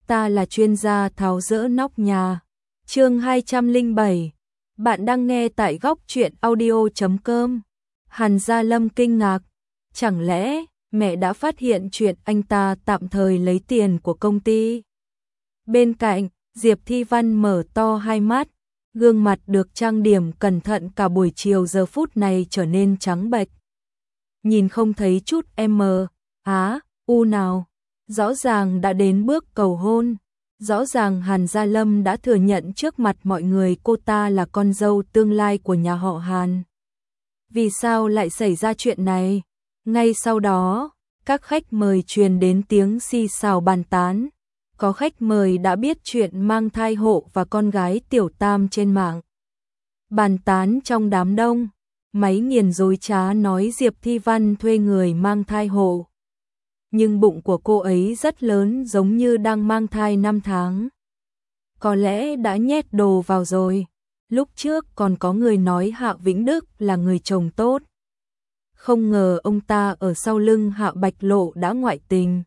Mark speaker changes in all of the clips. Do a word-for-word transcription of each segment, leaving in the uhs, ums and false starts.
Speaker 1: ta là chuyên gia tháo dỡ nóc nhà. Chương hai trăm lẻ bảy. Bạn đang nghe tại góc truyện audio chấm com. Hàn Gia Lâm kinh ngạc, chẳng lẽ mẹ đã phát hiện chuyện anh ta tạm thời lấy tiền của công ty? Bên cạnh, Diệp Thi Văn mở to hai mắt, gương mặt được trang điểm cẩn thận cả buổi chiều giờ phút này trở nên trắng bệch. Nhìn không thấy chút M, Á, U nào, rõ ràng đã đến bước cầu hôn. Rõ ràng Hàn Gia Lâm đã thừa nhận trước mặt mọi người cô ta là con dâu tương lai của nhà họ Hàn. Vì sao lại xảy ra chuyện này? Ngay sau đó, các khách mời truyền đến tiếng xì xào bàn tán. Có khách mời đã biết chuyện mang thai hộ và con gái tiểu tam trên mạng. Bàn tán trong đám đông, máy nghiền dối trá nói Diệp Thi Văn thuê người mang thai hộ. Nhưng bụng của cô ấy rất lớn, giống như đang mang thai năm tháng. Có lẽ đã nhét đồ vào rồi. Lúc trước còn có người nói Hạ Vĩnh Đức là người chồng tốt. Không ngờ ông ta ở sau lưng Hạ Bạch Lộ đã ngoại tình.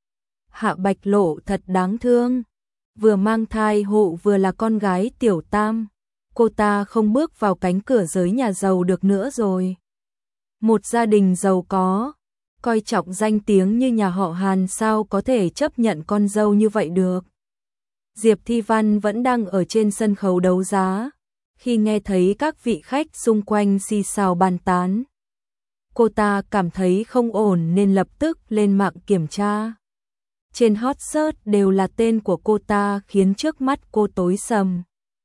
Speaker 1: Hạ Bạch Lộ thật đáng thương. Vừa mang thai hộ vừa là con gái tiểu tam. Cô ta không bước vào cánh cửa giới nhà giàu được nữa rồi. Một gia đình giàu có, coi trọng danh tiếng như nhà họ Hàn sao có thể chấp nhận con dâu như vậy được. Diệp Thi Văn vẫn đang ở trên sân khấu đấu giá. Khi nghe thấy các vị khách xung quanh xì xào bàn tán, cô ta cảm thấy không ổn nên lập tức lên mạng kiểm tra. Trên hot search đều là tên của cô ta khiến trước mắt cô tối sầm.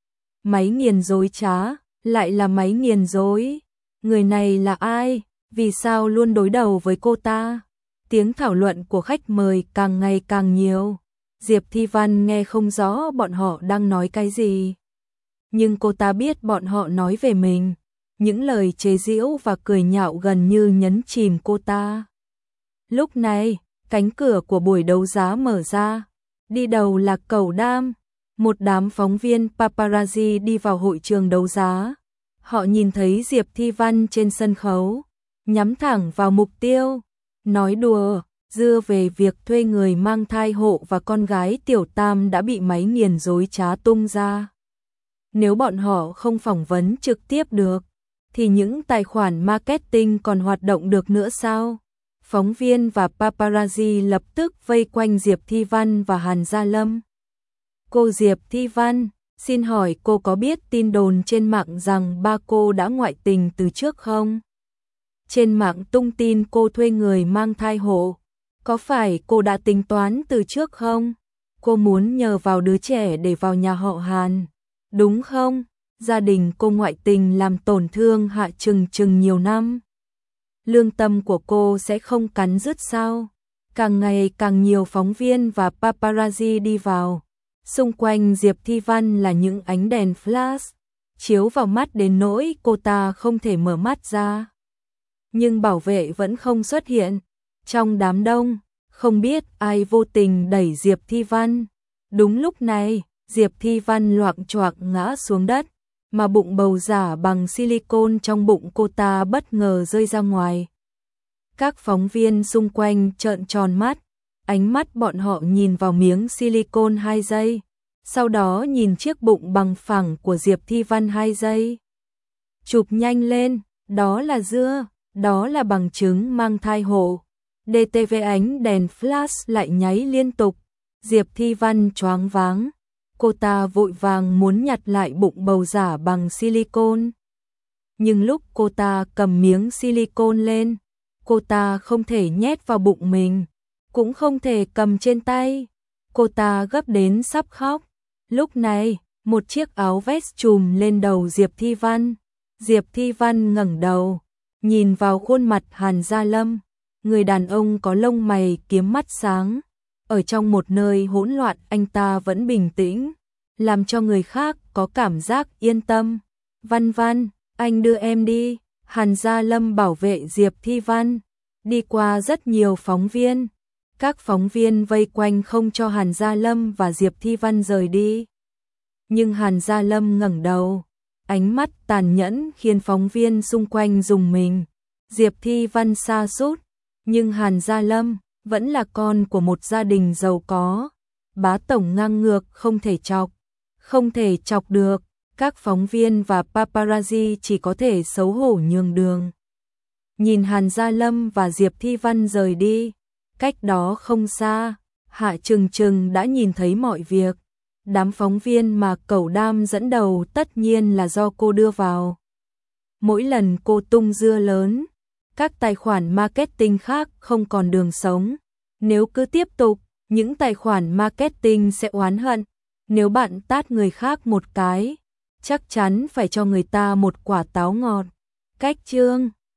Speaker 1: Máy nghiền dối trá, lại là máy nghiền dối. Người này là ai? Vì sao luôn đối đầu với cô ta? Tiếng thảo luận của khách mời càng ngày càng nhiều. Diệp Thi Văn nghe không rõ bọn họ đang nói cái gì. Nhưng cô ta biết bọn họ nói về mình. Những lời chế giễu và cười nhạo gần như nhấn chìm cô ta. Lúc này, cánh cửa của buổi đấu giá mở ra. Đi đầu là Cẩu Đam. Một đám phóng viên paparazzi đi vào hội trường đấu giá. Họ nhìn thấy Diệp Thi Văn trên sân khấu, nhắm thẳng vào mục tiêu, nói đùa, dưa về việc thuê người mang thai hộ và con gái tiểu tam đã bị máy nghiền dối trá tung ra. Nếu bọn họ không phỏng vấn trực tiếp được, thì những tài khoản marketing còn hoạt động được nữa sao? Phóng viên và paparazzi lập tức vây quanh Diệp Thi Văn và Hàn Gia Lâm. Cô Diệp Thi Văn, xin hỏi cô có biết tin đồn trên mạng rằng ba cô đã ngoại tình từ trước không? Trên mạng tung tin cô thuê người mang thai hộ. Có phải cô đã tính toán từ trước không? Cô muốn nhờ vào đứa trẻ để vào nhà họ Hàn, đúng không? Gia đình cô ngoại tình làm tổn thương Hạ Trừng Trừng nhiều năm. Lương tâm của cô sẽ không cắn rứt sao? Càng ngày càng nhiều phóng viên và paparazzi đi vào. Xung quanh Diệp Thi Văn là những ánh đèn flash, chiếu vào mắt đến nỗi cô ta không thể mở mắt ra. Nhưng bảo vệ vẫn không xuất hiện. Trong đám đông, không biết ai vô tình đẩy Diệp Thi Văn. Đúng lúc này, Diệp Thi Văn loạng choạng ngã xuống đất, mà bụng bầu giả bằng silicone trong bụng cô ta bất ngờ rơi ra ngoài. Các phóng viên xung quanh trợn tròn mắt, ánh mắt bọn họ nhìn vào miếng silicone hai giây, sau đó nhìn chiếc bụng bằng phẳng của Diệp Thi Văn hai giây. Chụp nhanh lên, đó là dưa, đó là bằng chứng mang thai hộ. đê tê vê ánh đèn flash lại nháy liên tục. Diệp Thi Văn choáng váng. Cô ta vội vàng muốn nhặt lại bụng bầu giả bằng silicone. Nhưng lúc cô ta cầm miếng silicone lên, cô ta không thể nhét vào bụng mình, cũng không thể cầm trên tay. Cô ta gấp đến sắp khóc. Lúc này, một chiếc áo vest trùm lên đầu Diệp Thi Văn. Diệp Thi Văn ngẩng đầu, nhìn vào khuôn mặt Hàn Gia Lâm, người đàn ông có lông mày kiếm mắt sáng. Ở trong một nơi hỗn loạn anh ta vẫn bình tĩnh, làm cho người khác có cảm giác yên tâm. Văn Văn, anh đưa em đi. Hàn Gia Lâm bảo vệ Diệp Thi Văn, đi qua rất nhiều phóng viên. Các phóng viên vây quanh không cho Hàn Gia Lâm và Diệp Thi Văn rời đi. Nhưng Hàn Gia Lâm ngẩng đầu, ánh mắt tàn nhẫn khiến phóng viên xung quanh rùng mình. Diệp Thi Văn sa sút, nhưng Hàn Gia Lâm vẫn là con của một gia đình giàu có. Bá tổng ngang ngược không thể chọc, không thể chọc được, các phóng viên và paparazzi chỉ có thể xấu hổ nhường đường. Nhìn Hàn Gia Lâm và Diệp Thi Văn rời đi, cách đó không xa, Hạ Trừng Trừng đã nhìn thấy mọi việc. Đám phóng viên mà Cẩu Đam dẫn đầu tất nhiên là do cô đưa vào. Mỗi lần cô tung dưa lớn, các tài khoản marketing khác không còn đường sống. Nếu cứ tiếp tục, những tài khoản marketing sẽ oán hận. Nếu bạn tát người khác một cái, chắc chắn phải cho người ta một quả táo ngọt. Cách chương